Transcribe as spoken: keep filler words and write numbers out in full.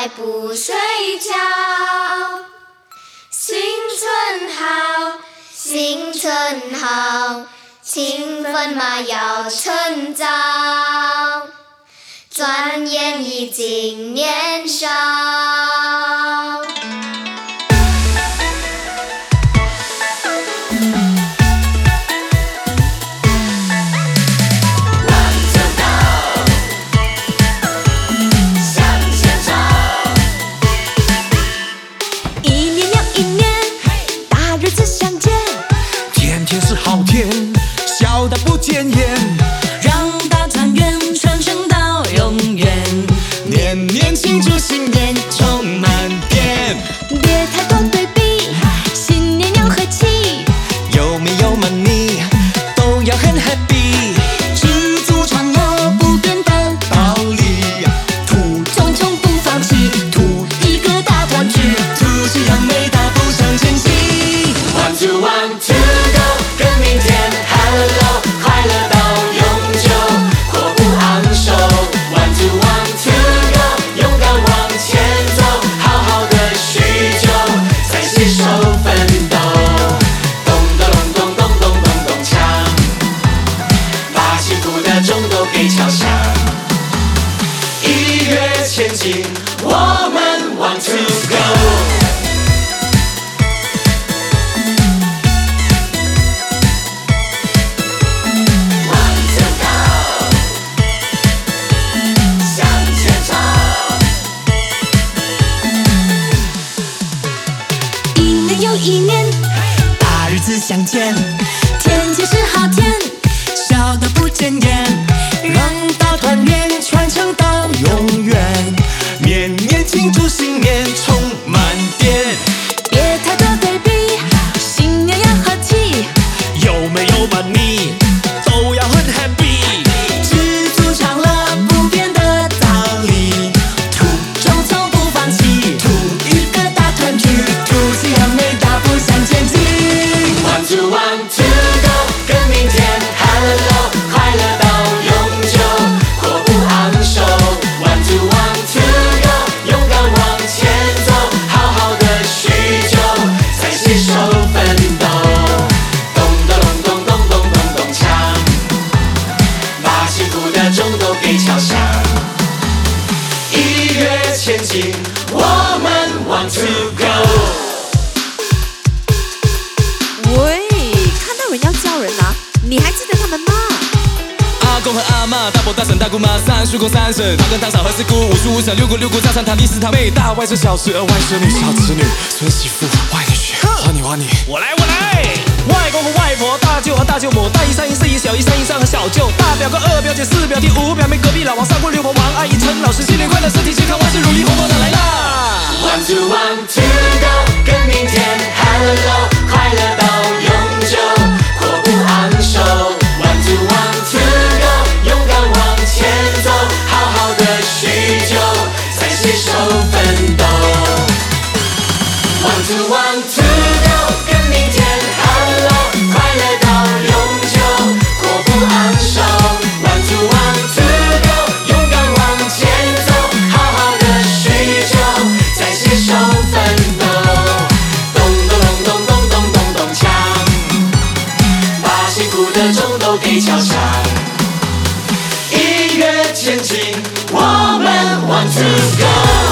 还不睡觉。新春好，新春好，勤奋嘛要趁早，转眼已经年少。 好天，笑得不见眼， 让大团圆传承到永远。 年年庆祝新年充满电， 别太多对比，新年要和气。 有没有 money 都要很 happy， 知足常乐不变的道理。 兔冲冲不放弃，图一个大团聚， 兔是扬眉大步向前行。 One two one two go。跟明天 Hello， 快乐到永久，活不昂首。One two one two go， 勇敢往前走，好好的叙旧，再携手奋斗。咚咚咚咚咚咚咚咚锵，把幸福的钟都给敲响。一跃前进，我们 Want to go。 一年， 大日子相见， 天气是好天， 笑得不见眼，让大团圆传承到永远，年年庆祝新年充满电， 别太多对比，新年要和气。 有没有 money 都要很 happy， 知足常乐不变的道理， 兔冲冲不放弃， 图一个大团聚， 兔是扬眉大步向前进。 One two one two go， 跟明天 Hello， 快乐到永久，活不昂首。One two one two go， 勇敢往前走，好好的叙旧，再携手奋斗。咚咚咚咚咚咚咚咚锵，把幸福的钟都给敲响。一跃前进，我们 Want to go。 喂，看到人要叫人啊，你还记得他们吗？ 阿公和阿嬷，大伯大婶大姑妈，三叔公三婶，堂跟堂嫂和四姑，五叔五婶六姑六姑丈三堂弟四堂妹，大外甥小侄儿外孙女小侄女孙媳妇外女婿，换你换你， 我来我来。外公和外婆，大舅和大舅母，大姨三姨四姨小姨三姨三和小舅，大表哥二表姐四表弟五表妹，隔壁老王三姑六婆王阿姨陈老师，新年快乐，身体健康，万事如意，红包拿来啦 ！One two one two go， 跟明天 Hello， 快乐到永久，活不昂首。One two one two go， 勇敢往前走，好好的叙旧，再携手奋斗。One two one two go， 跟明天 Hello， 快乐到永久，活不昂首。One two one two go， 勇敢往前走，好好的叙旧，再携手奋斗。咚咚咚咚咚咚咚咚锵，把幸福的钟都给敲响。一跃前进，我们 Want to go。